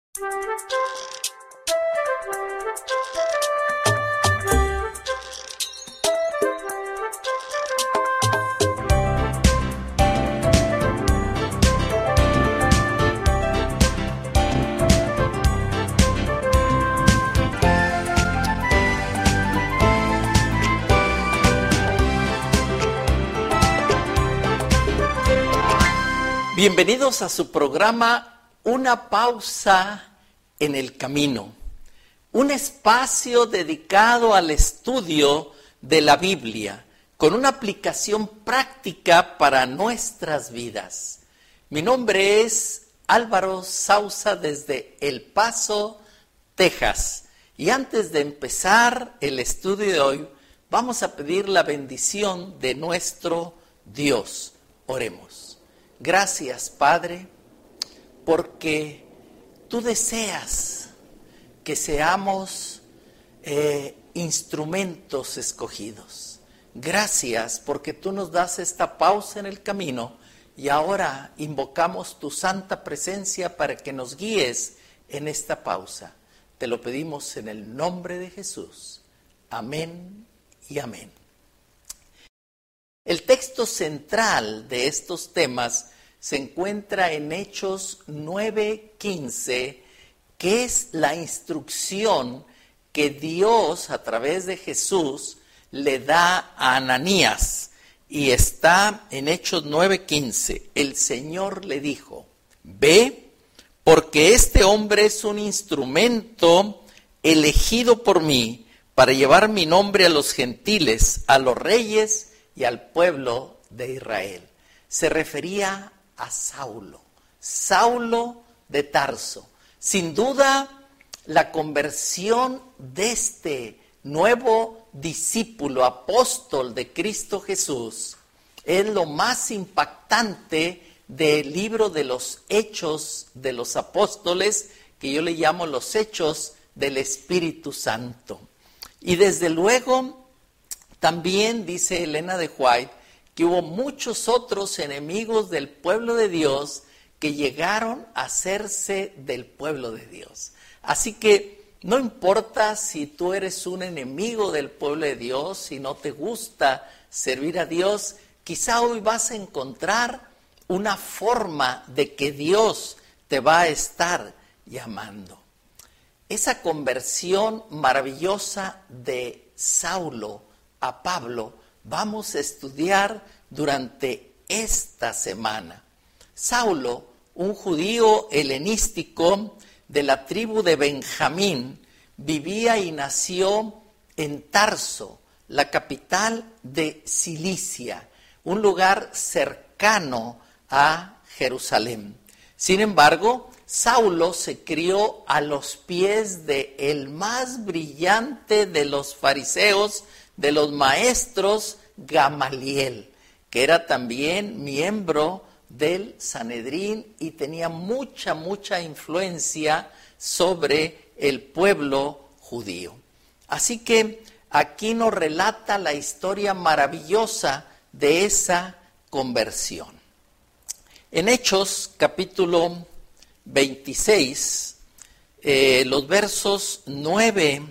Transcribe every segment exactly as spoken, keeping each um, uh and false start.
Bienvenidos a su programa Una pausa en el camino, un espacio dedicado al estudio de la Biblia, con una aplicación práctica para nuestras vidas. Mi nombre es Álvaro Sousa desde El Paso, Texas. Y antes de empezar el estudio de hoy, vamos a pedir la bendición de nuestro Dios. Oremos. Gracias, Padre, porque tú deseas que seamos eh, instrumentos escogidos. Gracias porque tú nos das esta pausa en el camino y ahora invocamos tu santa presencia para que nos guíes en esta pausa. Te lo pedimos en el nombre de Jesús. Amén y amén. El texto central de estos temas se encuentra en Hechos nueve quince, que es la instrucción que Dios a través de Jesús le da a Ananías. Y está en Hechos nueve quince. El Señor le dijo: ve, porque este hombre es un instrumento elegido por mí para llevar mi nombre a los gentiles, a los reyes y al pueblo de Israel. Se refería a Saulo, Saulo de Tarso. Sin duda, la conversión de este nuevo discípulo, apóstol de Cristo Jesús, es lo más impactante del libro de los Hechos de los Apóstoles, que yo le llamo los Hechos del Espíritu Santo. Y desde luego, también dice Elena de White que hubo muchos otros enemigos del pueblo de Dios que llegaron a hacerse del pueblo de Dios. Así que no importa si tú eres un enemigo del pueblo de Dios, si no te gusta servir a Dios, quizá hoy vas a encontrar una forma de que Dios te va a estar llamando. Esa conversión maravillosa de Saulo a Pablo vamos a estudiar durante esta semana. Saulo, un judío helenístico de la tribu de Benjamín, vivía y nació en Tarso, la capital de Cilicia, un lugar cercano a Jerusalén. Sin embargo, Saulo se crió a los pies de el más brillante de los fariseos, de los maestros, Gamaliel, que era también miembro del Sanedrín y tenía mucha, mucha influencia sobre el pueblo judío. Así que aquí nos relata la historia maravillosa de esa conversión. En Hechos capítulo veintiséis, eh, los versos nueve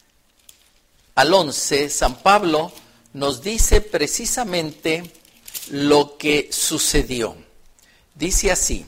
al once, San Pablo nos dice precisamente lo que sucedió. Dice así: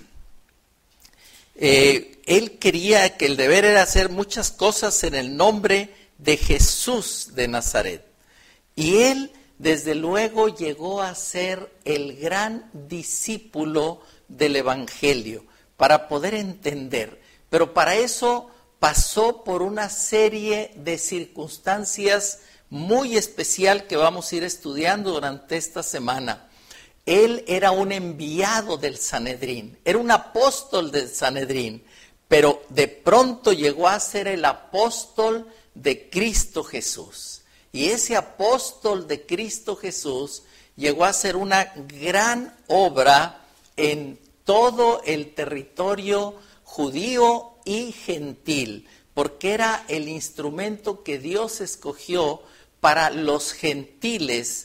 eh, él quería que el deber era hacer muchas cosas en el nombre de Jesús de Nazaret. Y él, desde luego, llegó a ser el gran discípulo del Evangelio, para poder entender. Pero para eso pasó por una serie de circunstancias muy especial que vamos a ir estudiando durante esta semana. Él era un enviado del Sanedrín, era un apóstol del Sanedrín, pero de pronto llegó a ser el apóstol de Cristo Jesús. Y ese apóstol de Cristo Jesús llegó a ser una gran obra en todo el territorio judío y gentil, porque era el instrumento que Dios escogió para los gentiles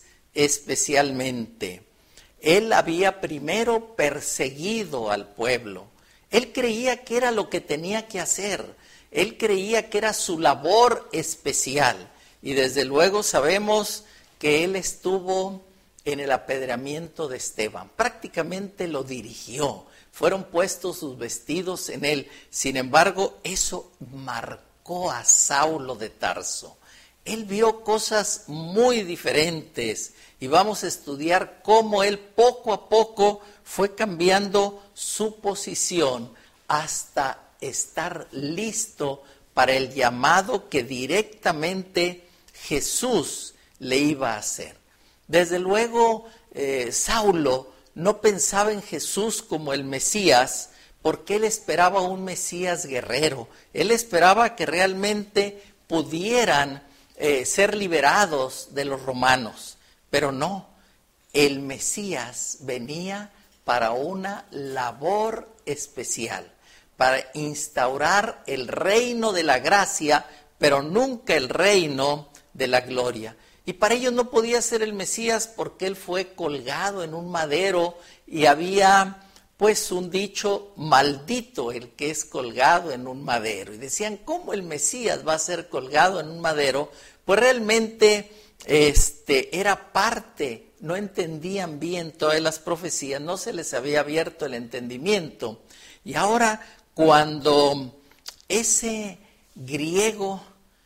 especialmente. Él había primero perseguido al pueblo. Él creía que era lo que tenía que hacer. Él creía que era su labor especial. Y desde luego sabemos que él estuvo en el apedreamiento de Esteban. Prácticamente lo dirigió. Fueron puestos sus vestidos en él. Sin embargo, eso marcó a Saulo de Tarso. Él vio cosas muy diferentes y vamos a estudiar cómo él poco a poco fue cambiando su posición hasta estar listo para el llamado que directamente Jesús le iba a hacer. Desde luego, eh, Saulo no pensaba en Jesús como el Mesías, porque él esperaba un Mesías guerrero. Él esperaba que realmente pudieran eh, ser liberados de los romanos, pero no. El Mesías venía para una labor especial, para instaurar el reino de la gracia, pero nunca el reino de la gloria. Y para ellos no podía ser el Mesías porque él fue colgado en un madero y había pues un dicho: maldito el que es colgado en un madero. Y decían, ¿cómo el Mesías va a ser colgado en un madero? Pues realmente este, era parte, no entendían bien todas las profecías, no se les había abierto el entendimiento. Y ahora cuando ese griego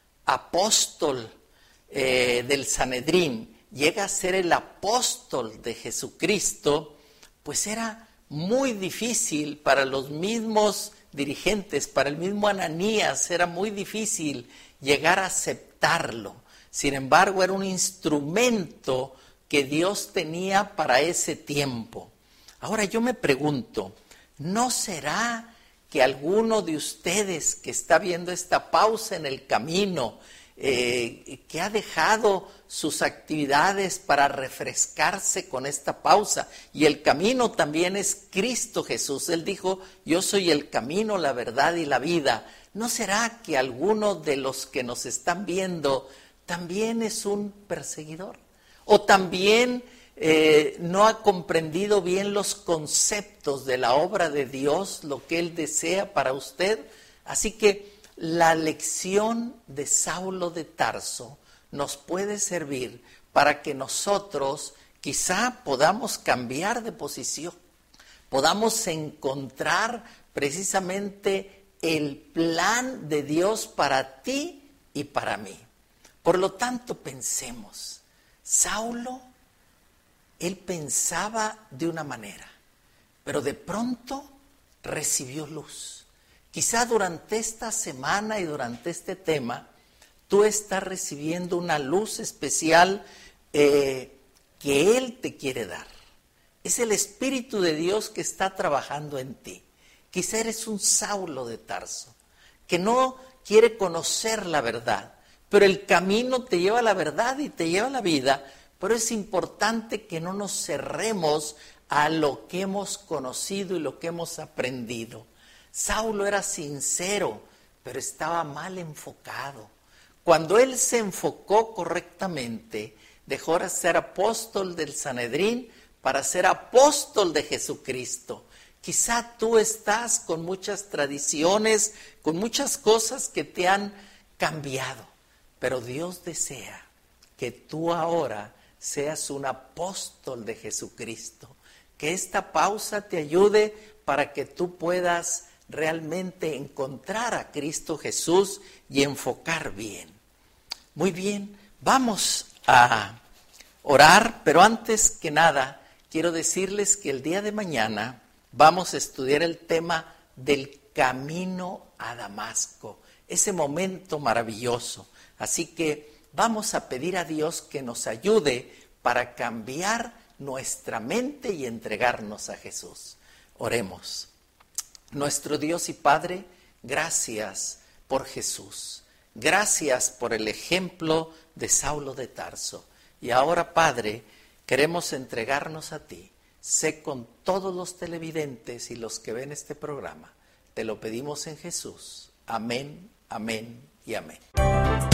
apóstol eh, del Sanedrín llega a ser el apóstol de Jesucristo, pues era muy difícil para los mismos dirigentes, para el mismo Ananías, era muy difícil llegar a aceptarlo. Sin embargo, era un instrumento que Dios tenía para ese tiempo. Ahora yo me pregunto, ¿no será que alguno de ustedes que está viendo esta pausa en el camino, eh, que ha dejado sus actividades para refrescarse con esta pausa? Y el camino también es Cristo Jesús. Él dijo, yo soy el camino, la verdad y la vida. ¿No será que alguno de los que nos están viendo también es un perseguidor? ¿O también eh, no ha comprendido bien los conceptos de la obra de Dios, lo que Él desea para usted? Así que la lección de Saulo de Tarso nos puede servir para que nosotros quizá podamos cambiar de posición, podamos encontrar precisamente el plan de Dios para ti y para mí. Por lo tanto, pensemos, Saulo, él pensaba de una manera, pero de pronto recibió luz. Quizá durante esta semana y durante este tema, tú estás recibiendo una luz especial eh, que Él te quiere dar. Es el Espíritu de Dios que está trabajando en ti. Quizá eres un Saulo de Tarso, que no quiere conocer la verdad, pero el camino te lleva a la verdad y te lleva a la vida. Pero es importante que no nos cerremos a lo que hemos conocido y lo que hemos aprendido. Saulo era sincero, pero estaba mal enfocado. Cuando él se enfocó correctamente, dejó de ser apóstol del Sanedrín para ser apóstol de Jesucristo. Quizá tú estás con muchas tradiciones, con muchas cosas que te han cambiado, pero Dios desea que tú ahora seas un apóstol de Jesucristo. Que esta pausa te ayude para que tú puedas realmente encontrar a Cristo Jesús y enfocar bien. Muy bien, vamos a orar, pero antes que nada, quiero decirles que el día de mañana vamos a estudiar el tema del camino a Damasco, ese momento maravilloso. Así que vamos a pedir a Dios que nos ayude para cambiar nuestra mente y entregarnos a Jesús. Oremos. Nuestro Dios y Padre, gracias por Jesús. Gracias por el ejemplo de Saulo de Tarso. Y ahora, Padre, queremos entregarnos a ti. Sé con todos los televidentes y los que ven este programa. Te lo pedimos en Jesús. Amén, amén y amén.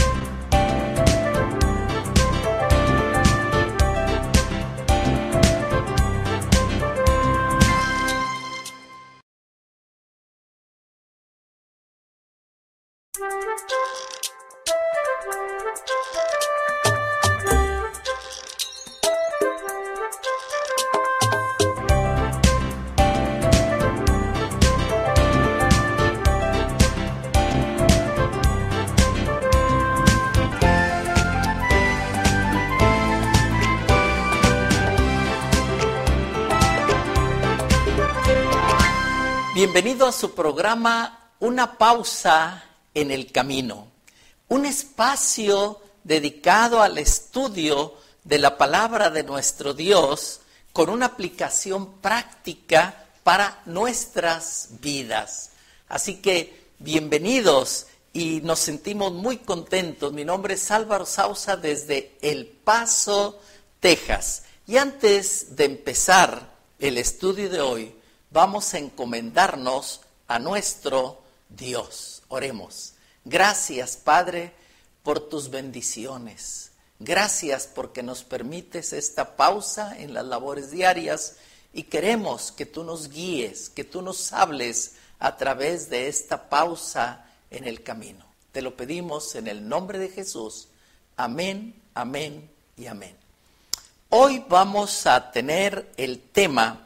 Bienvenido a su programa Una pausa en el camino, un espacio dedicado al estudio de la palabra de nuestro Dios con una aplicación práctica para nuestras vidas. Así que bienvenidos y nos sentimos muy contentos. Mi nombre es Álvaro Sousa desde El Paso, Texas. Y antes de empezar el estudio de hoy, vamos a encomendarnos a nuestro Dios. Oremos. Gracias, Padre, por tus bendiciones. Gracias porque nos permites esta pausa en las labores diarias y queremos que tú nos guíes, que tú nos hables a través de esta pausa en el camino. Te lo pedimos en el nombre de Jesús. Amén, amén y amén. Hoy vamos a tener el tema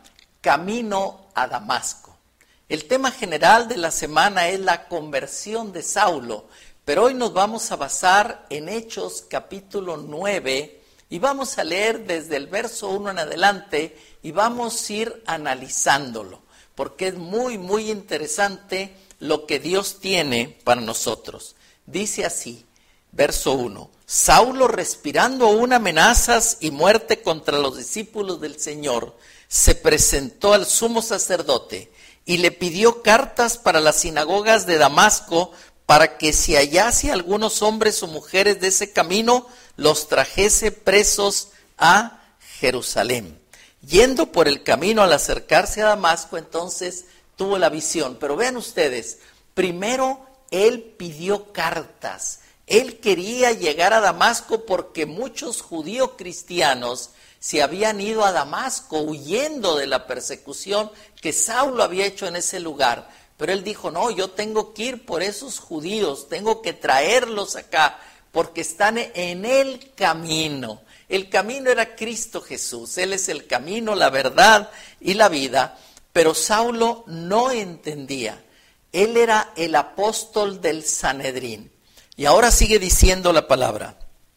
Camino a Damasco. El tema general de la semana es la conversión de Saulo, pero hoy nos vamos a basar en Hechos capítulo nueve y vamos a leer desde el verso uno en adelante y vamos a ir analizándolo, porque es muy, muy interesante lo que Dios tiene para nosotros. Dice así, verso uno, Saulo, respirando aún amenazas y muerte contra los discípulos del Señor, se presentó al sumo sacerdote y le pidió cartas para las sinagogas de Damasco para que si hallase algunos hombres o mujeres de ese camino, los trajese presos a Jerusalén. Yendo por el camino al acercarse a Damasco, entonces tuvo la visión. Pero vean ustedes, primero él pidió cartas. Él quería llegar a Damasco porque muchos judíos cristianos se habían ido a Damasco huyendo de la persecución que Saulo había hecho en ese lugar. Pero él dijo, no, yo tengo que ir por esos judíos, tengo que traerlos acá, porque están en el camino. El camino era Cristo Jesús, Él es el camino, la verdad y la vida. Pero Saulo no entendía, él era el apóstol del Sanedrín. Y ahora sigue diciendo la palabra,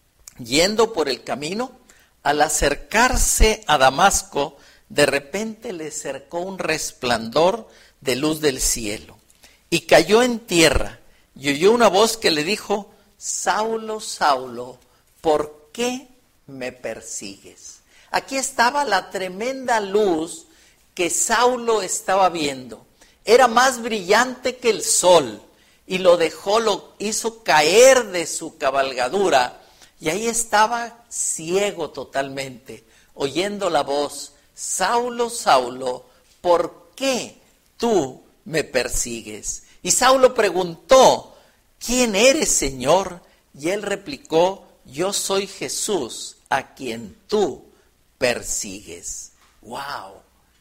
yendo por el camino, al acercarse a Damasco, de repente le cercó un resplandor de luz del cielo y cayó en tierra y oyó una voz que le dijo, Saulo, Saulo, ¿por qué me persigues? Aquí estaba la tremenda luz que Saulo estaba viendo. Era más brillante que el sol y lo dejó, lo hizo caer de su cabalgadura. Y ahí estaba ciego totalmente, oyendo la voz, Saulo, Saulo, ¿por qué tú me persigues? Y Saulo preguntó, ¿quién eres, Señor? Y él replicó, yo soy Jesús, a quien tú persigues. ¡Wow!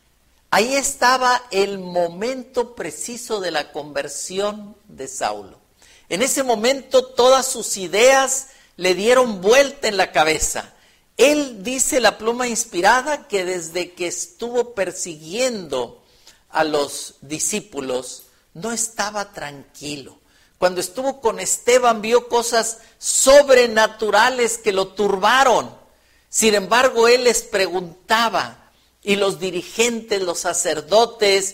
Ahí estaba el momento preciso de la conversión de Saulo. En ese momento todas sus ideas le dieron vuelta en la cabeza. Él, dice la pluma inspirada, que desde que estuvo persiguiendo a los discípulos, no estaba tranquilo. Cuando estuvo con Esteban, vio cosas sobrenaturales que lo turbaron. Sin embargo, él les preguntaba, y los dirigentes, los sacerdotes,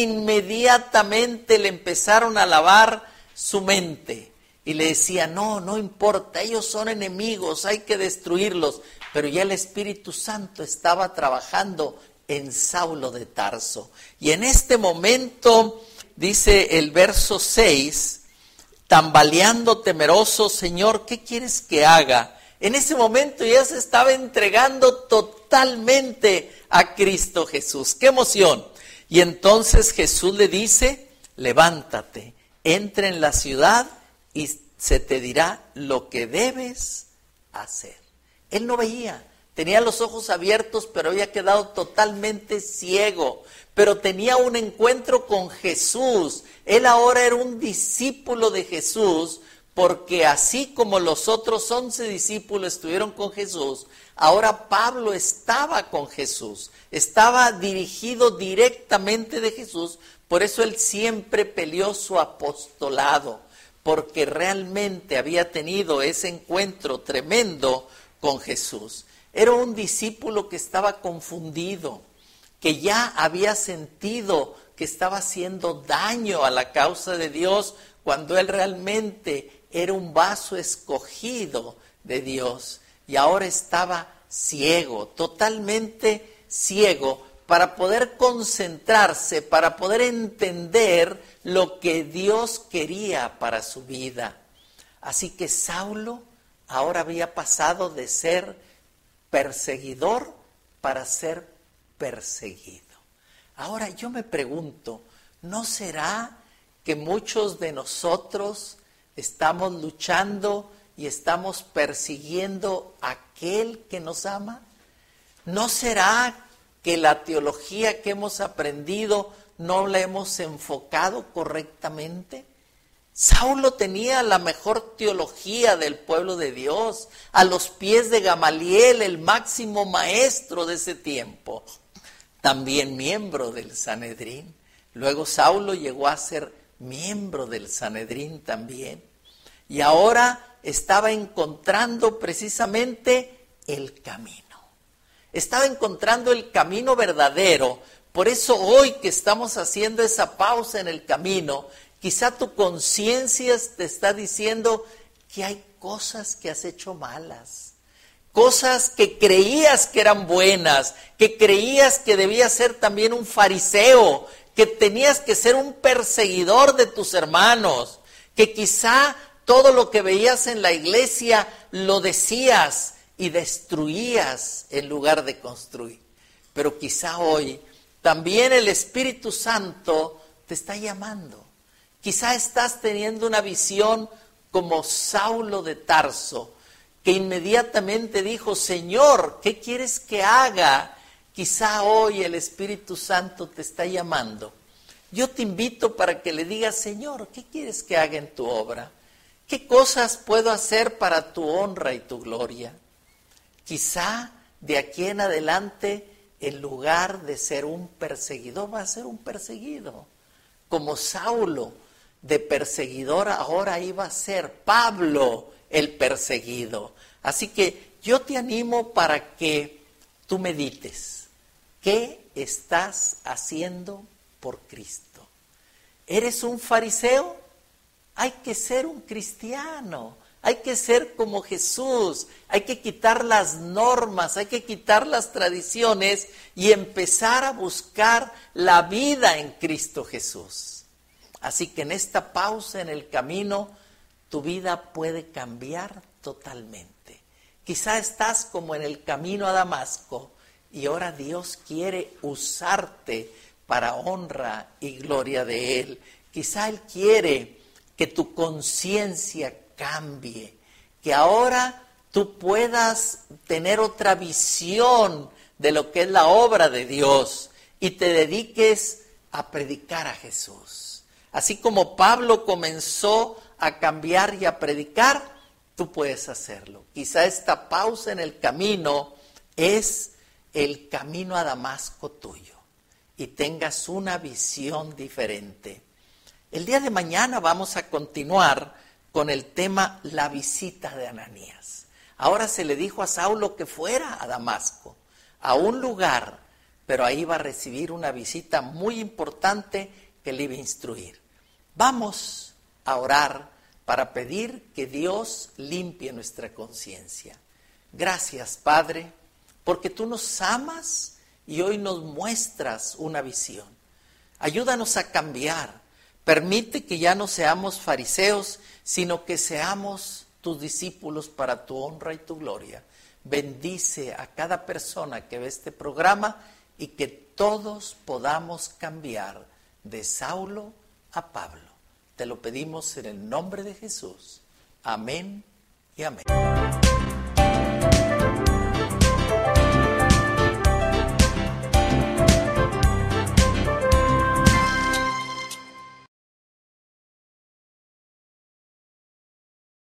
inmediatamente le empezaron a lavar su mente. Y le decía, no, no importa, ellos son enemigos, hay que destruirlos. Pero ya el Espíritu Santo estaba trabajando en Saulo de Tarso. Y en este momento, dice el verso seis, tambaleando temeroso, Señor, ¿qué quieres que haga? En ese momento ya se estaba entregando totalmente a Cristo Jesús. ¡Qué emoción! Y entonces Jesús le dice, levántate, entra en la ciudad y se te dirá lo que debes hacer. Él no veía, tenía los ojos abiertos, pero había quedado totalmente ciego. Pero tenía un encuentro con Jesús. Él ahora era un discípulo de Jesús, porque así como los otros once discípulos estuvieron con Jesús, ahora Pablo estaba con Jesús, estaba dirigido directamente de Jesús. Por eso él siempre peleó su apostolado, porque realmente había tenido ese encuentro tremendo con Jesús. Era un discípulo que estaba confundido, que ya había sentido que estaba haciendo daño a la causa de Dios, cuando él realmente era un vaso escogido de Dios. Y ahora estaba ciego, totalmente ciego, para poder concentrarse, para poder entender lo que Dios quería para su vida. Así que Saulo ahora había pasado de ser perseguidor para ser perseguido. Ahora yo me pregunto, ¿no será que muchos de nosotros estamos luchando y estamos persiguiendo a aquel que nos ama? ¿No será que la teología que hemos aprendido no la hemos enfocado correctamente? Saulo tenía la mejor teología del pueblo de Dios, a los pies de Gamaliel, el máximo maestro de ese tiempo, también miembro del Sanedrín. Luego Saulo llegó a ser miembro del Sanedrín también, y ahora estaba encontrando precisamente el camino. Estaba encontrando el camino verdadero. Por eso hoy que estamos haciendo esa pausa en el camino, quizá tu conciencia te está diciendo que hay cosas que has hecho malas, cosas que creías que eran buenas, que creías que debías ser también un fariseo, que tenías que ser un perseguidor de tus hermanos, que quizá todo lo que veías en la iglesia lo decías y destruías en lugar de construir. Pero quizá hoy también el Espíritu Santo te está llamando. Quizá estás teniendo una visión como Saulo de Tarso, que inmediatamente dijo, Señor, ¿qué quieres que haga? Quizá hoy el Espíritu Santo te está llamando. Yo te invito para que le digas, Señor, ¿qué quieres que haga en tu obra? ¿Qué cosas puedo hacer para tu honra y tu gloria? Quizá de aquí en adelante, en lugar de ser un perseguidor, va a ser un perseguido. Como Saulo, de perseguidor, ahora iba a ser Pablo el perseguido. Así que yo te animo para que tú medites. ¿Qué estás haciendo por Cristo? ¿Eres un fariseo? Hay que ser un cristiano. Hay que ser como Jesús. Hay que quitar las normas, hay que quitar las tradiciones y empezar a buscar la vida en Cristo Jesús. Así que en esta pausa en el camino, tu vida puede cambiar totalmente. Quizá estás como en el camino a Damasco y ahora Dios quiere usarte para honra y gloria de Él. Quizá Él quiere que tu conciencia cambie, que ahora tú puedas tener otra visión de lo que es la obra de Dios y te dediques a predicar a Jesús. Así como Pablo comenzó a cambiar y a predicar, tú puedes hacerlo. Quizá esta pausa en el camino es el camino a Damasco tuyo y tengas una visión diferente. El día de mañana vamos a continuar con el tema la visita de Ananías. Ahora se le dijo a Saulo que fuera a Damasco, a un lugar, pero ahí va a recibir una visita muy importante que le iba a instruir. Vamos a orar para pedir que Dios limpie nuestra conciencia. Gracias, Padre, porque tú nos amas y hoy nos muestras una visión. Ayúdanos a cambiar. Permite que ya no seamos fariseos, sino que seamos tus discípulos para tu honra y tu gloria. Bendice a cada persona que ve este programa y que todos podamos cambiar de Saulo a Pablo. Te lo pedimos en el nombre de Jesús. Amén y amén.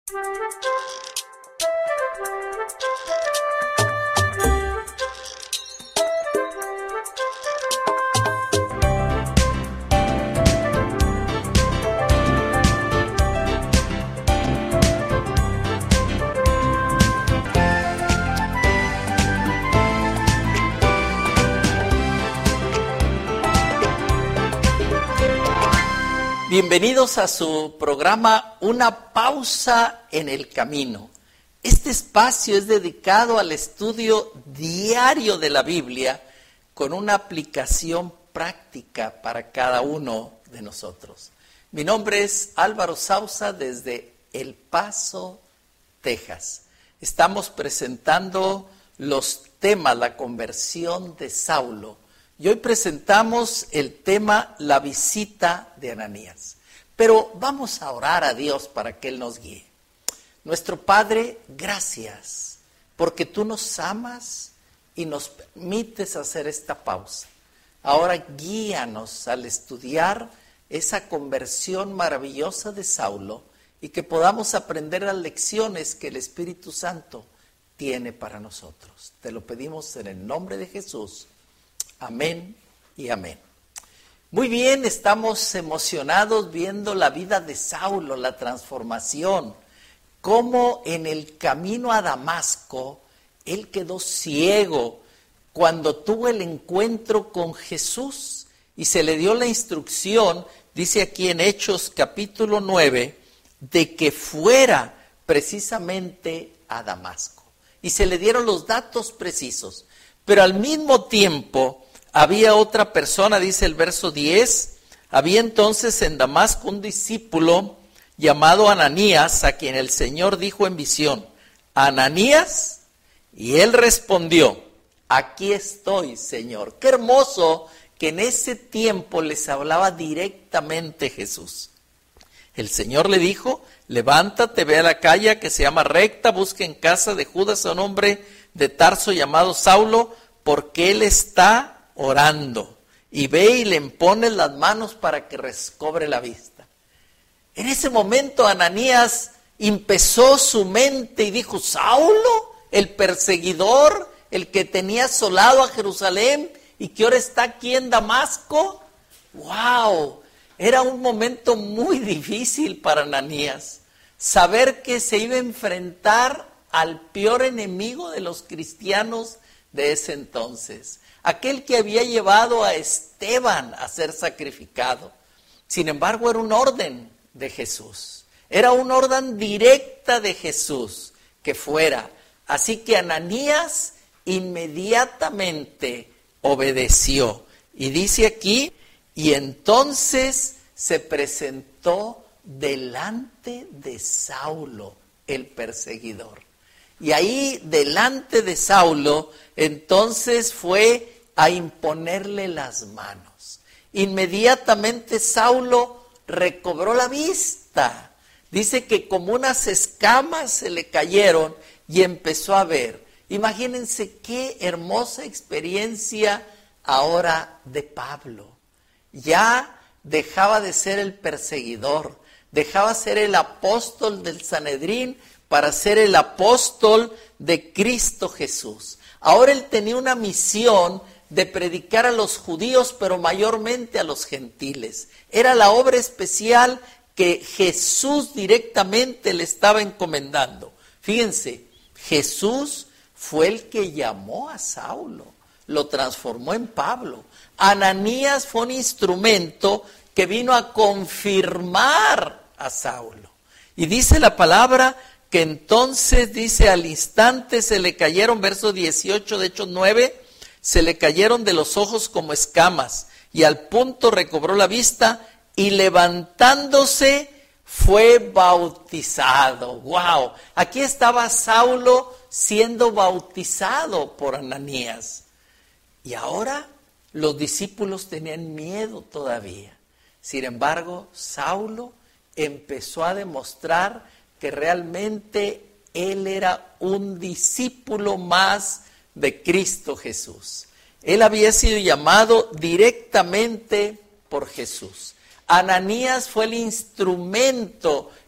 Bienvenidos a su programa Una pausa en el camino. Este espacio es dedicado al estudio diario de la Biblia con una aplicación práctica para cada uno de nosotros. Mi nombre es Álvaro Sousa desde El Paso, Texas. Estamos presentando los temas, la conversión de Saulo. Y hoy presentamos el tema, la visita de Ananías. Pero vamos a orar a Dios para que Él nos guíe. Nuestro Padre, gracias, porque tú nos amas y nos permites hacer esta pausa. Ahora guíanos al estudiar esa conversión maravillosa de Saulo y que podamos aprender las lecciones que el Espíritu Santo tiene para nosotros. Te lo pedimos en el nombre de Jesús. Amén y amén. Muy bien, estamos emocionados viendo la vida de Saulo, la transformación, cómo en el camino a Damasco, él quedó ciego cuando tuvo el encuentro con Jesús y se le dio la instrucción, dice aquí en Hechos capítulo nueve, de que fuera precisamente a Damasco. Y se le dieron los datos precisos, pero al mismo tiempo había otra persona, dice el verso diez, había entonces en Damasco un discípulo llamado Ananías, a quien el Señor dijo en visión, Ananías, y él respondió, aquí estoy, Señor. Qué hermoso que en ese tiempo les hablaba directamente Jesús. El Señor le dijo, levántate, ve a la calle que se llama Recta, busca en casa de Judas a un hombre de Tarso llamado Saulo, porque él está orando, y ve y le impones las manos para que recobre la vista. En ese momento Ananías empezó su mente y dijo, Saulo, el perseguidor, el que tenía asolado a Jerusalén y que ahora está aquí en Damasco. ¡Wow! Era un momento muy difícil para Ananías, saber que se iba a enfrentar al peor enemigo de los cristianos de ese entonces, aquel que había llevado a Esteban a ser sacrificado. Sin embargo, era un orden de Jesús, era una orden directa de Jesús que fuera. Así que Ananías inmediatamente obedeció. Y dice aquí, y entonces se presentó delante de Saulo, el perseguidor. Y ahí, delante de Saulo, entonces fue a imponerle las manos. Inmediatamente Saulo recobró la vista. Dice que como unas escamas se le cayeron y empezó a ver. Imagínense qué hermosa experiencia ahora de Pablo. Ya dejaba de ser el perseguidor, dejaba de ser el apóstol del Sanedrín para ser el apóstol de Cristo Jesús. Ahora él tenía una misión de predicar a los judíos, pero mayormente a los gentiles. Era la obra especial que Jesús directamente le estaba encomendando. Fíjense, Jesús fue el que llamó a Saulo, lo transformó en Pablo. Ananías fue un instrumento que vino a confirmar a Saulo. Y dice la palabra que entonces, dice, al instante se le cayeron, verso dieciocho de Hechos nueve, se le cayeron de los ojos como escamas, y al punto recobró la vista, y levantándose fue bautizado. ¡Wow! Aquí estaba Saulo siendo bautizado por Ananías. Y ahora los discípulos tenían miedo todavía. Sin embargo, Saulo empezó a demostrar que realmente él era un discípulo más de Cristo Jesús. Él había sido llamado directamente por Jesús. Ananías fue el instrumento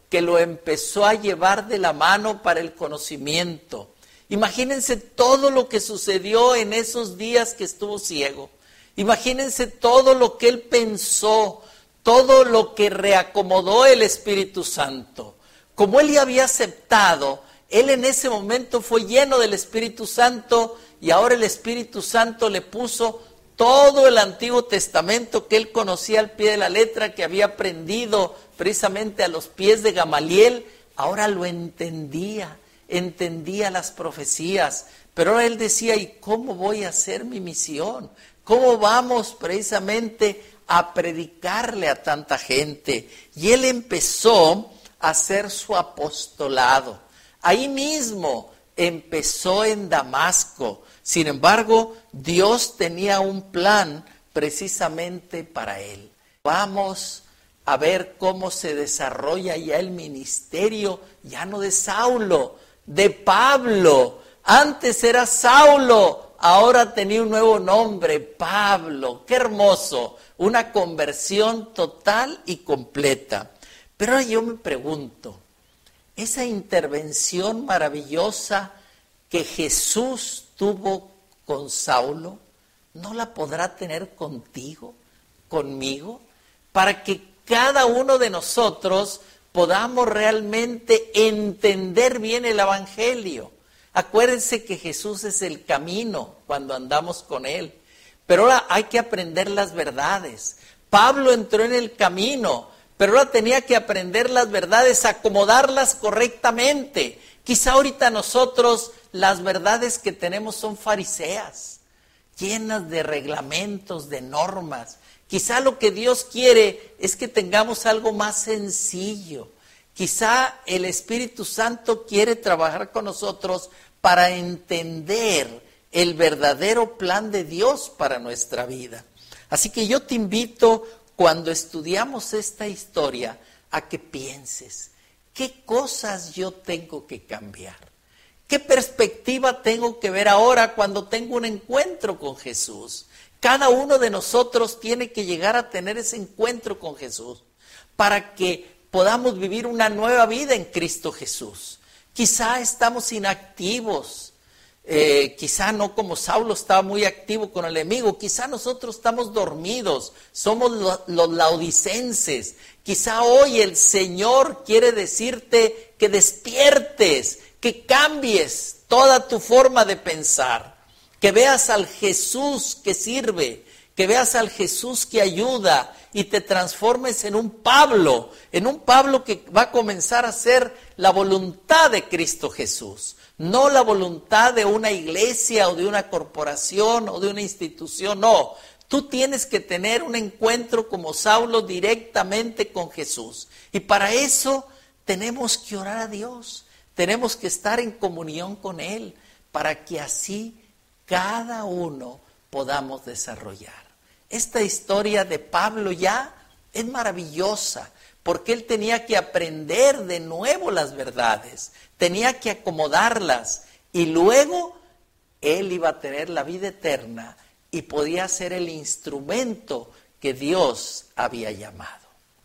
que lo empezó a llevar de la mano para el conocimiento. Imagínense todo lo que sucedió en esos días que estuvo ciego. Imagínense todo lo que él pensó, todo lo que reacomodó el Espíritu Santo. Como él ya había aceptado, él en ese momento fue lleno del Espíritu Santo y ahora el Espíritu Santo le puso todo el Antiguo Testamento que él conocía al pie de la letra, que había aprendido precisamente a los pies de Gamaliel. Ahora lo entendía, entendía las profecías, pero ahora él decía, ¿y cómo voy a hacer mi misión? ¿Cómo vamos precisamente a predicarle a tanta gente? Y él empezó a hacer su apostolado. Ahí mismo empezó en Damasco. Sin embargo, Dios tenía un plan precisamente para él. Vamos a ver cómo se desarrolla ya el ministerio, ya no de Saulo, de Pablo. Antes era Saulo, ahora tenía un nuevo nombre, Pablo. ¡Qué hermoso! Una conversión total y completa. Pero ahora yo me pregunto, esa intervención maravillosa que Jesús tuvo con Saulo, ¿no la podrá tener contigo, conmigo? Para que cada uno de nosotros podamos realmente entender bien el Evangelio. Acuérdense que Jesús es el camino cuando andamos con Él. Pero ahora hay que aprender las verdades. Pablo entró en el camino, pero ahora tenía que aprender las verdades, acomodarlas correctamente. Quizá ahorita nosotros las verdades que tenemos son fariseas, llenas de reglamentos, de normas. Quizá lo que Dios quiere es que tengamos algo más sencillo. Quizá el Espíritu Santo quiere trabajar con nosotros para entender el verdadero plan de Dios para nuestra vida. Así que yo te invito, cuando estudiamos esta historia, a que pienses, ¿qué cosas yo tengo que cambiar? ¿Qué perspectiva tengo que ver ahora cuando tengo un encuentro con Jesús? Cada uno de nosotros tiene que llegar a tener ese encuentro con Jesús para que podamos vivir una nueva vida en Cristo Jesús. Quizá estamos inactivos, eh, quizá no como Saulo estaba muy activo con el enemigo, quizá nosotros estamos dormidos, somos lo, los laodicenses. Quizá hoy el Señor quiere decirte que despiertes, que cambies toda tu forma de pensar, que veas al Jesús que sirve, que veas al Jesús que ayuda y te transformes en un Pablo, en un Pablo que va a comenzar a hacer la voluntad de Cristo Jesús, no la voluntad de una iglesia o de una corporación o de una institución, no. Tú tienes que tener un encuentro como Saulo directamente con Jesús. Y para eso tenemos que orar a Dios, tenemos que estar en comunión con Él, para que así cada uno podamos desarrollar. Esta historia de Pablo ya es maravillosa, porque él tenía que aprender de nuevo las verdades, tenía que acomodarlas, y luego él iba a tener la vida eterna y podía ser el instrumento que Dios había llamado.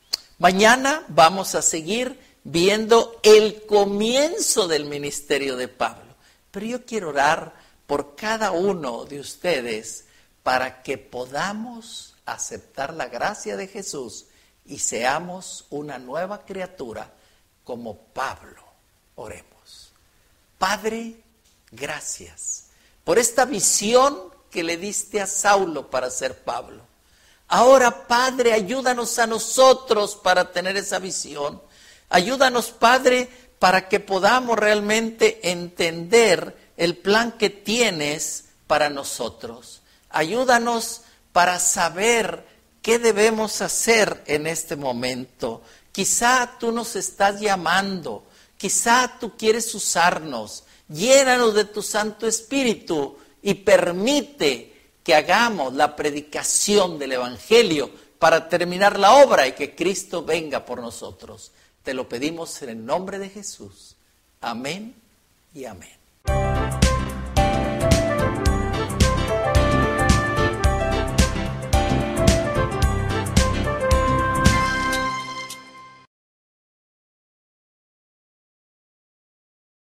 Mañana vamos a seguir viendo el comienzo del ministerio de Pablo, pero yo quiero orar por cada uno de ustedes para que podamos aceptar la gracia de Jesús y seamos una nueva criatura como Pablo. Oremos. Padre, gracias por esta visión que le diste a Saulo para ser Pablo. Ahora, Padre, ayúdanos a nosotros para tener esa visión. Ayúdanos, Padre, para que podamos realmente entender el plan que tienes para nosotros. Ayúdanos para saber qué debemos hacer en este momento. Quizá tú nos estás llamando, quizá tú quieres usarnos. Llénanos de tu Santo Espíritu y permite que hagamos la predicación del Evangelio para terminar la obra y que Cristo venga por nosotros. Te lo pedimos en el nombre de Jesús. Amén y amén.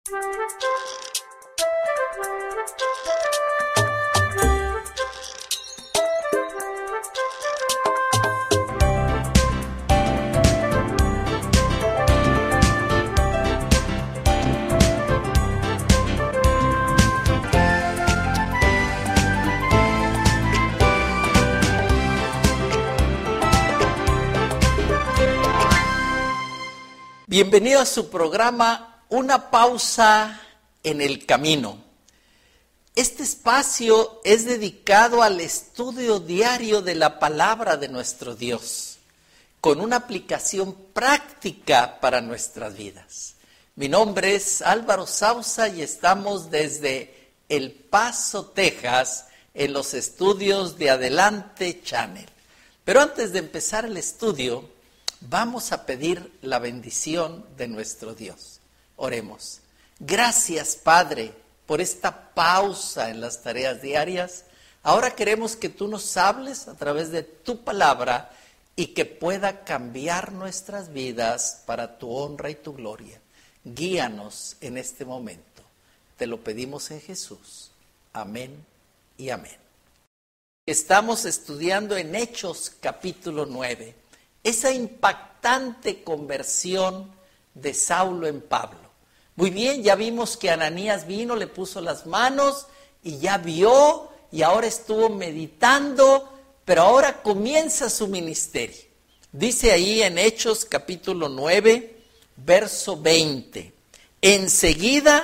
Bienvenido a su programa Una pausa en el camino. Este espacio es dedicado al estudio diario de la palabra de nuestro Dios, con una aplicación práctica para nuestras vidas. Mi nombre es Álvaro Sousa y estamos desde El Paso, Texas, en los estudios de Adelante Channel. Pero antes de empezar el estudio, vamos a pedir la bendición de nuestro Dios. Oremos. Gracias, Padre, por esta pausa en las tareas diarias. Ahora queremos que tú nos hables a través de tu palabra y que pueda cambiar nuestras vidas para tu honra y tu gloria. Guíanos en este momento. Te lo pedimos en Jesús. Amén y amén. Estamos estudiando en Hechos capítulo nueve. Esa impactante conversión de Saulo en Pablo. Muy bien, ya vimos que Ananías vino, le puso las manos y ya vio y ahora estuvo meditando, pero ahora comienza su ministerio. Dice ahí en Hechos capítulo nueve, verso veinte. Enseguida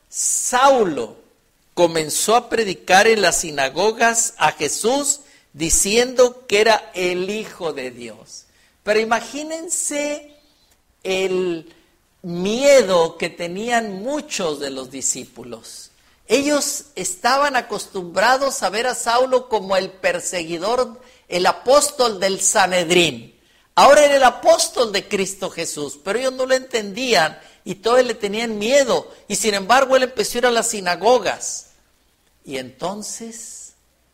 Saulo comenzó a predicar en las sinagogas a Jesús diciendo que era el Hijo de Dios. Pero imagínense el miedo que tenían muchos de los discípulos. Ellos estaban acostumbrados a ver a Saulo como el perseguidor, el apóstol del Sanedrín. Ahora era el apóstol de Cristo Jesús, pero ellos no lo entendían y todos le tenían miedo. Y sin embargo él empezó a ir a las sinagogas. Y entonces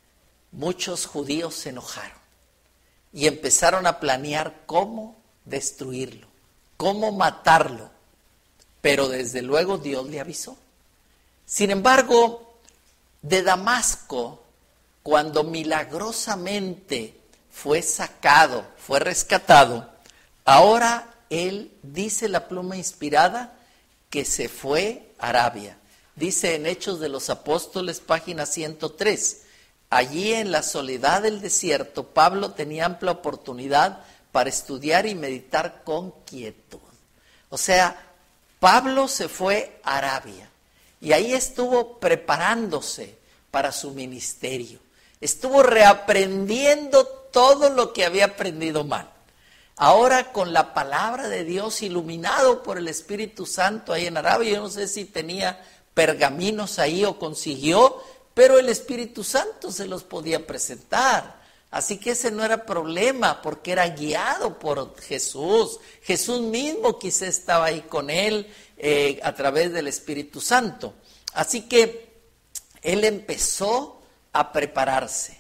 muchos judíos se enojaron. Y empezaron a planear cómo destruirlo, cómo matarlo. Pero desde luego Dios le avisó. Sin embargo, de Damasco, cuando milagrosamente fue sacado, fue rescatado, ahora él, dice la pluma inspirada, que se fue a Arabia. Dice en Hechos de los Apóstoles, página ciento tres. Allí en la soledad del desierto, Pablo tenía amplia oportunidad para estudiar y meditar con quietud. O sea, Pablo se fue a Arabia y ahí estuvo preparándose para su ministerio. Estuvo reaprendiendo todo lo que había aprendido mal. Ahora con la palabra de Dios, iluminado por el Espíritu Santo ahí en Arabia, yo no sé si tenía pergaminos ahí o consiguió, pero el Espíritu Santo se los podía presentar. Así que ese no era problema, porque era guiado por Jesús. Jesús mismo quizá estaba ahí con él eh, a través del Espíritu Santo. Así que él empezó a prepararse.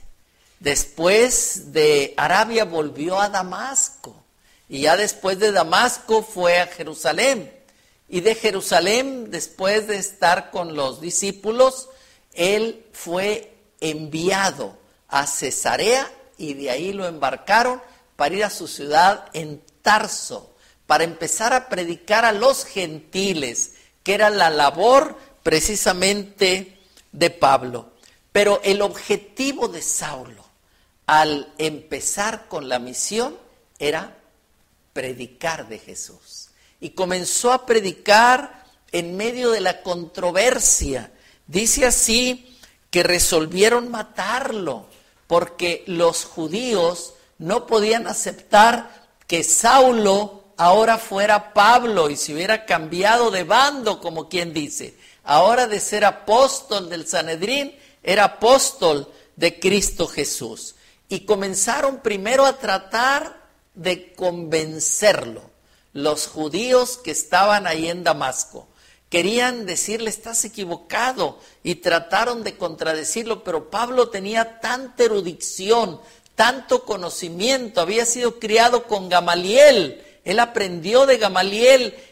Después de Arabia volvió a Damasco. Y ya después de Damasco fue a Jerusalén. Y de Jerusalén, después de estar con los discípulos, él fue enviado a Cesarea y de ahí lo embarcaron para ir a su ciudad en Tarso, para empezar a predicar a los gentiles, que era la labor precisamente de Pablo. Pero el objetivo de Saulo, al empezar con la misión, era predicar de Jesús. Y comenzó a predicar en medio de la controversia. Dice así que resolvieron matarlo porque los judíos no podían aceptar que Saulo ahora fuera Pablo y se hubiera cambiado de bando, como quien dice. Ahora de ser apóstol del Sanedrín, era apóstol de Cristo Jesús. Y comenzaron primero a tratar de convencerlo. Los judíos que estaban ahí en Damasco querían decirle, estás equivocado, y trataron de contradecirlo, pero Pablo tenía tanta erudición, tanto conocimiento, había sido criado con Gamaliel, él aprendió de Gamaliel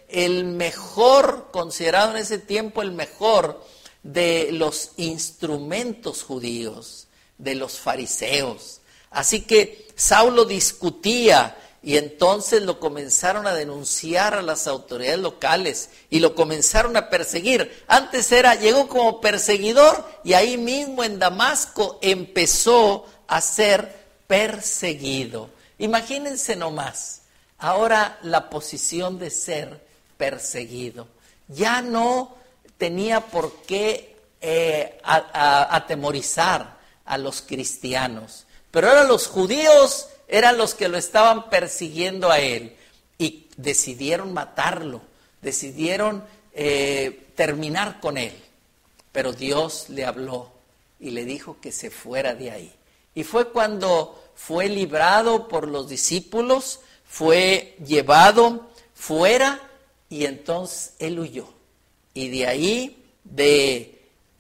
el mejor, considerado en ese tiempo el mejor de los instrumentos judíos, de los fariseos. Así que Saulo discutía y entonces lo comenzaron a denunciar a las autoridades locales y lo comenzaron a perseguir. Antes era, llegó como perseguidor y ahí mismo en Damasco empezó a ser perseguido. Imagínense nomás, ahora la posición de ser perseguido. Ya no tenía por qué eh, a, a, atemorizar a los cristianos, pero ahora los judíos eran los que lo estaban persiguiendo a él y decidieron matarlo, decidieron eh, terminar con él. Pero Dios le habló y le dijo que se fuera de ahí. Y fue cuando fue librado por los discípulos, fue llevado fuera y entonces él huyó. Y de ahí, de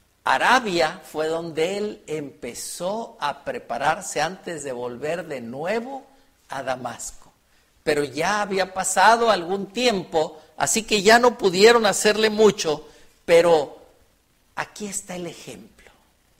Arabia, fue donde él empezó a prepararse antes de volver de nuevo a Damasco. Pero ya había pasado algún tiempo, así que ya no pudieron hacerle mucho, pero aquí está el ejemplo.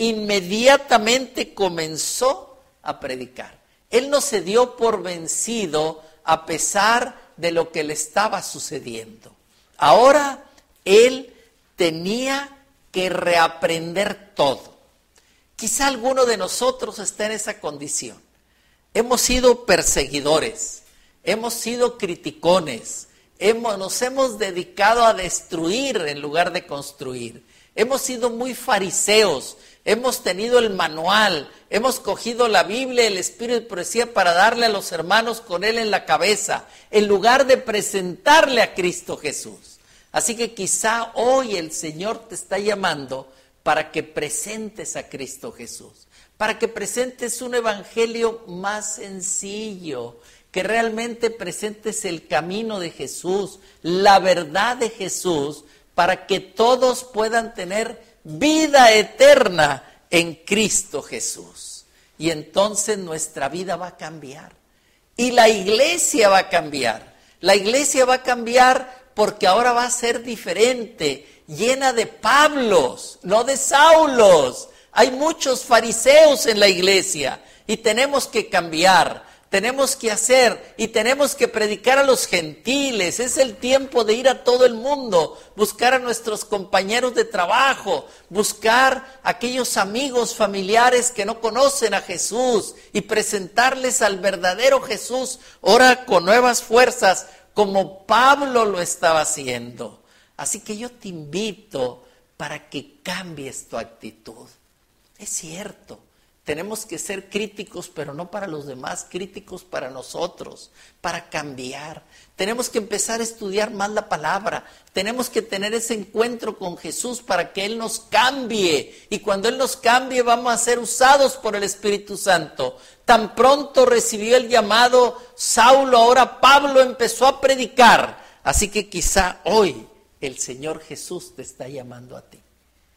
Inmediatamente comenzó a predicar. Él no se dio por vencido a pesar de lo que le estaba sucediendo. Ahora él tenía que reaprender todo. Quizá alguno de nosotros está en esa condición. Hemos sido perseguidores, hemos sido criticones, hemos, nos hemos dedicado a destruir en lugar de construir. Hemos sido muy fariseos, hemos tenido el manual, hemos cogido la Biblia, el Espíritu de Profecía para darle a los hermanos con él en la cabeza, en lugar de presentarle a Cristo Jesús. Así que quizá hoy el Señor te está llamando para que presentes a Cristo Jesús, para que presentes un evangelio más sencillo, que realmente presentes el camino de Jesús, la verdad de Jesús, para que todos puedan tener vida eterna en Cristo Jesús. Y entonces nuestra vida va a cambiar. Y la iglesia va a cambiar. La iglesia va a cambiar porque ahora va a ser diferente, llena de Pablos, no de Saulos. Hay muchos fariseos en la iglesia y tenemos que cambiar, tenemos que hacer y tenemos que predicar a los gentiles. Es el tiempo de ir a todo el mundo, buscar a nuestros compañeros de trabajo, buscar a aquellos amigos familiares que no conocen a Jesús y presentarles al verdadero Jesús, ahora con nuevas fuerzas, como Pablo lo estaba haciendo. Así que yo te invito para que cambies tu actitud. Es cierto, tenemos que ser críticos, pero no para los demás, críticos para nosotros, para cambiar. Tenemos que empezar a estudiar más la palabra, tenemos que tener ese encuentro con Jesús para que Él nos cambie. Y cuando Él nos cambie vamos a ser usados por el Espíritu Santo. Tan pronto recibió el llamado Saulo, ahora Pablo empezó a predicar. Así que quizá hoy el Señor Jesús te está llamando a ti.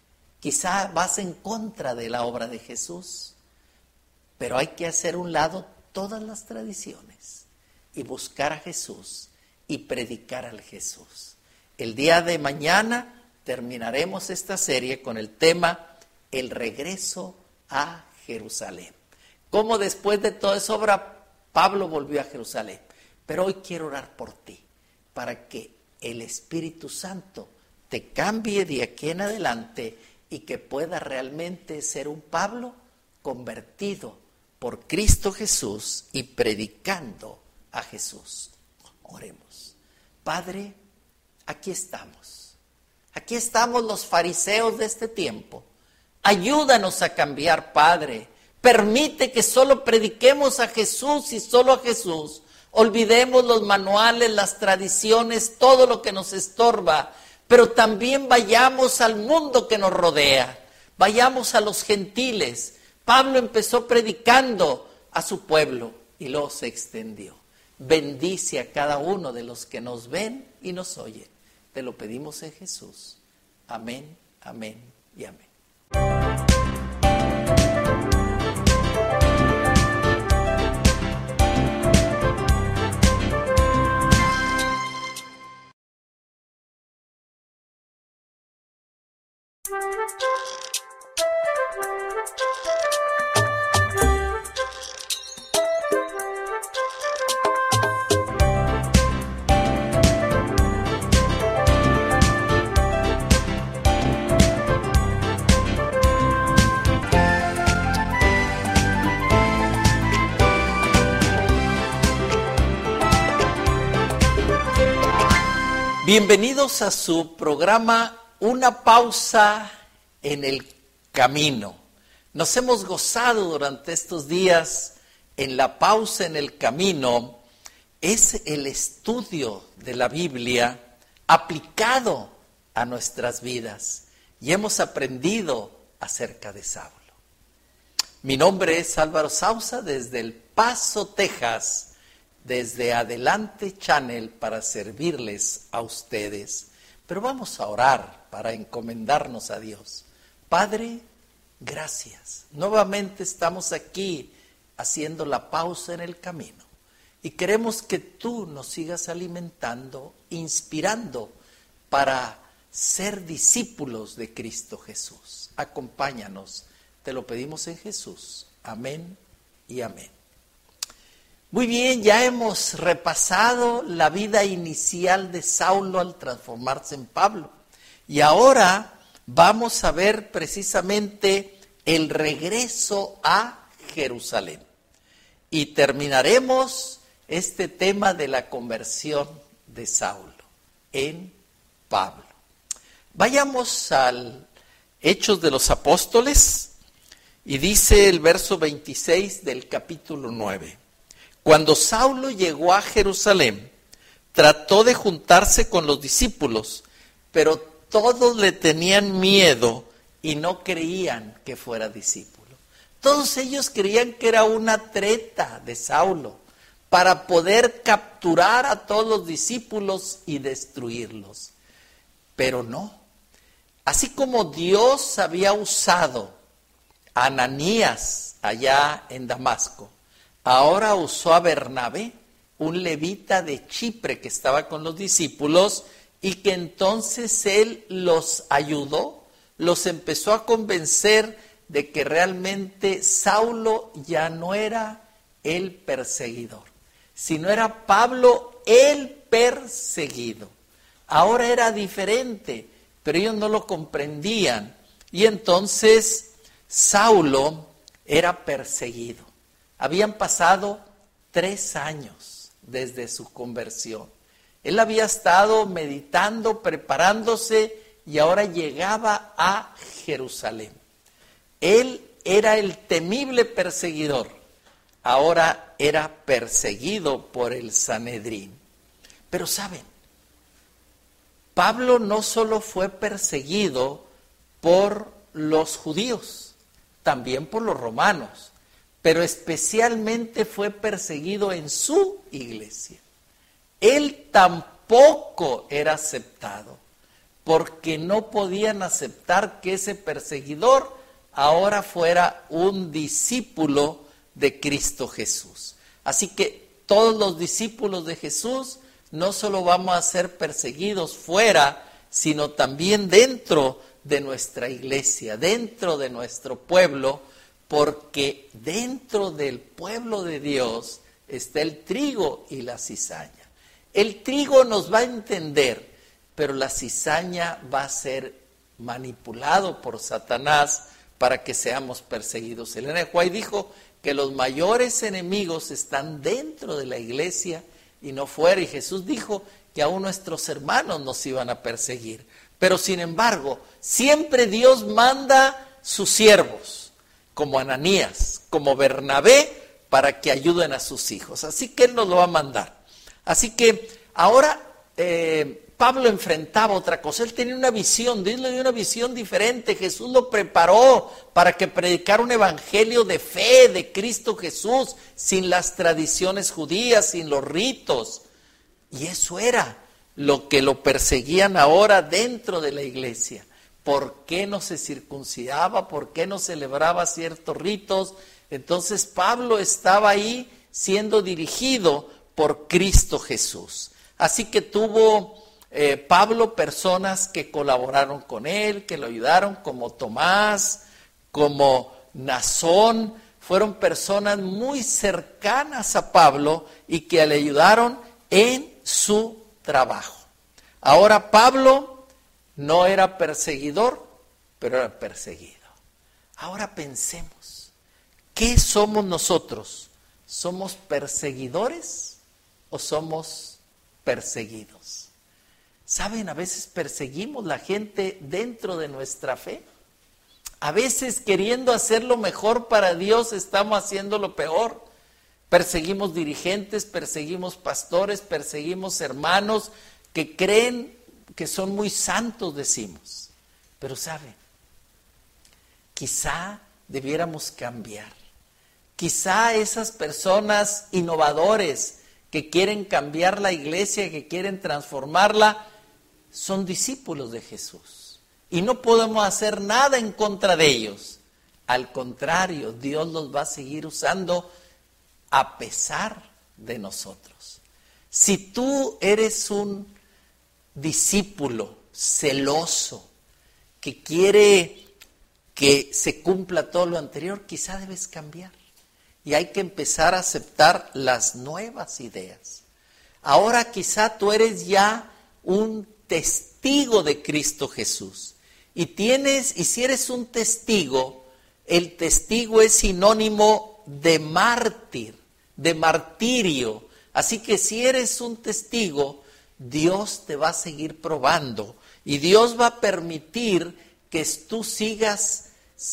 Quizá vas en contra de la obra de Jesús, pero hay que hacer a un lado todas las tradiciones y buscar a Jesús y predicar al Jesús. El día de mañana terminaremos esta serie con el tema El regreso a Jerusalén. Cómo después de toda esa obra Pablo volvió a Jerusalén. Pero hoy quiero orar por ti, para que el Espíritu Santo te cambie de aquí en adelante y que pueda realmente ser un Pablo convertido por Cristo Jesús y predicando a Jesús. Oremos. Padre, aquí estamos. Aquí estamos los fariseos de este tiempo. Ayúdanos a cambiar, Padre. Permite que solo prediquemos a Jesús y solo a Jesús. Olvidemos los manuales, las tradiciones, todo lo que nos estorba. Pero también vayamos al mundo que nos rodea. Vayamos a los gentiles. Pablo empezó predicando a su pueblo y luego se extendió. Bendice a cada uno de los que nos ven y nos oyen. Te lo pedimos en Jesús. Amén, amén y amén. Bienvenidos a su programa Una pausa en el camino. Nos hemos gozado durante estos días en la pausa en el camino. Es el estudio de la Biblia aplicado a nuestras vidas y hemos aprendido acerca de Saulo. Mi nombre es Álvaro Sousa desde El Paso, Texas. Desde Adelante Channel para servirles a ustedes. Pero vamos a orar para encomendarnos a Dios. Padre, gracias. Nuevamente estamos aquí haciendo la pausa en el camino. Y queremos que tú nos sigas alimentando, inspirando para ser discípulos de Cristo Jesús. Acompáñanos. Te lo pedimos en Jesús. Amén y amén. Muy bien, ya hemos repasado la vida inicial de Saulo al transformarse en Pablo. Y ahora vamos a ver precisamente el regreso a Jerusalén. Y terminaremos este tema de la conversión de Saulo en Pablo. Vayamos al Hechos de los Apóstoles y dice el verso veintiséis del capítulo nueve. Cuando Saulo llegó a Jerusalén, trató de juntarse con los discípulos, pero todos le tenían miedo y no creían que fuera discípulo. Todos ellos creían que era una treta de Saulo para poder capturar a todos los discípulos y destruirlos. Pero no. Así como Dios había usado a Ananías allá en Damasco, ahora usó a Bernabé, un levita de Chipre que estaba con los discípulos y que entonces él los ayudó, los empezó a convencer de que realmente Saulo ya no era el perseguidor, sino era Pablo el perseguido. Ahora era diferente, pero ellos no lo comprendían y entonces Saulo era perseguido. Habían pasado tres años desde su conversión. Él había estado meditando, preparándose y ahora llegaba a Jerusalén. Él era el temible perseguidor. Ahora era perseguido por el Sanedrín. Pero saben, Pablo no solo fue perseguido por los judíos, también por los romanos. Pero especialmente fue perseguido en su iglesia. Él tampoco era aceptado, porque no podían aceptar que ese perseguidor ahora fuera un discípulo de Cristo Jesús. Así que todos los discípulos de Jesús no solo vamos a ser perseguidos fuera, sino también dentro de nuestra iglesia, dentro de nuestro pueblo, porque dentro del pueblo de Dios está el trigo y la cizaña. El trigo nos va a entender, pero la cizaña va a ser manipulado por Satanás para que seamos perseguidos. Elena de White dijo que los mayores enemigos están dentro de la iglesia y no fuera. Y Jesús dijo que aún nuestros hermanos nos iban a perseguir. Pero sin embargo, siempre Dios manda sus siervos, como Ananías, como Bernabé, para que ayuden a sus hijos. Así que Él nos lo va a mandar. Así que ahora eh, Pablo enfrentaba otra cosa. Él tenía una visión, Dios le dio una visión diferente. Jesús lo preparó para que predicara un evangelio de fe de Cristo Jesús, sin las tradiciones judías, sin los ritos. Y eso era lo que lo perseguían ahora dentro de la iglesia. ¿Por qué no se circuncidaba? ¿Por qué no celebraba ciertos ritos? Entonces Pablo estaba ahí siendo dirigido por Cristo Jesús. Así que tuvo eh, Pablo personas que colaboraron con él, que lo ayudaron, como Tomás, como Nazón. Fueron personas muy cercanas a Pablo y que le ayudaron en su trabajo. Ahora Pablo no era perseguidor, pero era perseguido. Ahora pensemos, ¿qué somos nosotros? ¿Somos perseguidores o somos perseguidos? ¿Saben? A veces perseguimos la gente dentro de nuestra fe. A veces queriendo hacer lo mejor para Dios estamos haciendo lo peor. Perseguimos dirigentes, perseguimos pastores, perseguimos hermanos que creen que son muy santos, decimos. Pero ¿saben? Quizá debiéramos cambiar. Quizá esas personas innovadores que quieren cambiar la iglesia, que quieren transformarla, son discípulos de Jesús. Y no podemos hacer nada en contra de ellos. Al contrario, Dios los va a seguir usando a pesar de nosotros. Si tú eres un discípulo celoso que quiere que se cumpla todo lo anterior, quizá debes cambiar. Y hay que empezar a aceptar las nuevas ideas. Ahora quizá tú eres ya un testigo de Cristo Jesús. Y tienes, y si eres un testigo, el testigo es sinónimo de mártir, de martirio. Así que si eres un testigo, Dios te va a seguir probando. Y Dios va a permitir que tú sigas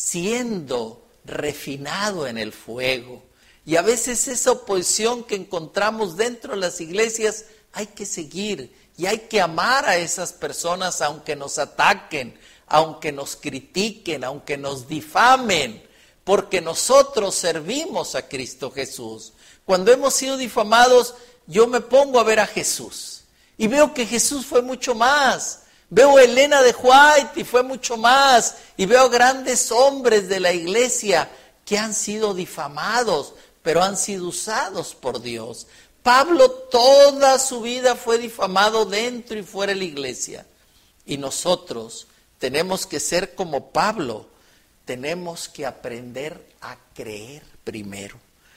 siendo refinado en el fuego. Y a veces esa oposición que encontramos dentro de las iglesias hay que seguir y hay que amar a esas personas aunque nos ataquen, aunque nos critiquen, aunque nos difamen, porque nosotros servimos a Cristo Jesús. Cuando hemos sido difamados, yo me pongo a ver a Jesús y veo que Jesús fue mucho más. Veo a Elena de White y fue mucho más. Y veo grandes hombres de la iglesia que han sido difamados, pero han sido usados por Dios. Pablo toda su vida fue difamado dentro y fuera de la iglesia. Y nosotros tenemos que ser como Pablo. Tenemos que aprender a creer primero.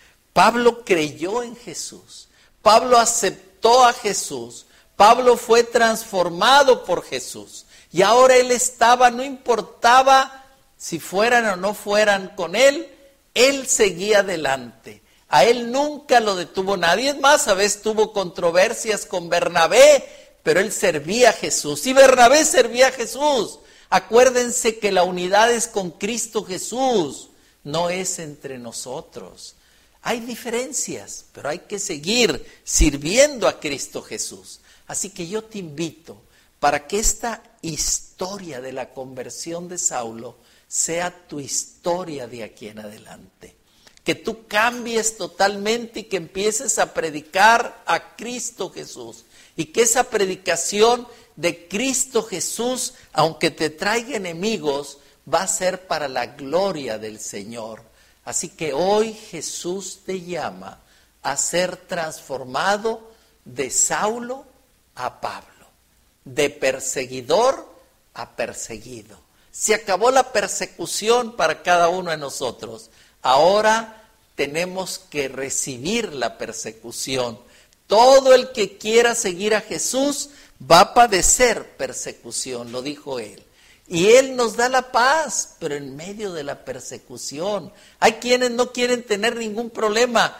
Pablo creyó en Jesús. Pablo aceptó a Jesús. Pablo fue transformado por Jesús y ahora él estaba, no importaba si fueran o no fueran con él, él seguía adelante. A él nunca lo detuvo nadie. Es más, a veces tuvo controversias con Bernabé, pero él servía a Jesús y Bernabé servía a Jesús. Acuérdense que la unidad es con Cristo Jesús, no es entre nosotros. Hay diferencias, pero hay que seguir sirviendo a Cristo Jesús. Así que yo te invito para que esta historia de la conversión de Saulo sea tu historia de aquí en adelante. Que tú cambies totalmente y que empieces a predicar a Cristo Jesús. Y que esa predicación de Cristo Jesús, aunque te traiga enemigos, va a ser para la gloria del Señor. Así que hoy Jesús te llama a ser transformado de Saulo a Pablo, de perseguidor a perseguido. Se acabó la persecución para cada uno de nosotros. Ahora tenemos que recibir la persecución. Todo el que quiera seguir a Jesús va a padecer persecución, lo dijo él. Y Él nos da la paz, pero en medio de la persecución. Hay quienes no quieren tener ningún problema,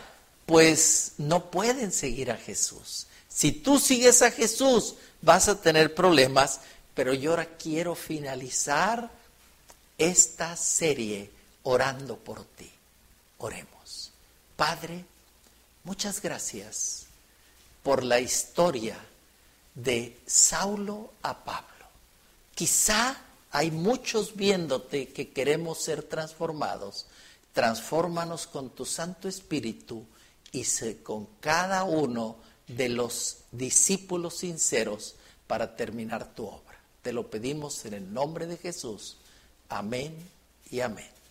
pues no pueden seguir a Jesús. Si tú sigues a Jesús, vas a tener problemas, pero yo ahora quiero finalizar esta serie orando por ti. Oremos. Padre, muchas gracias por la historia de Saulo a Pablo. Quizá hay muchos viéndote que queremos ser transformados. Transfórmanos con tu Santo Espíritu y sé con cada uno de los discípulos sinceros para terminar tu obra. Te lo pedimos en el nombre de Jesús. Amén y amén.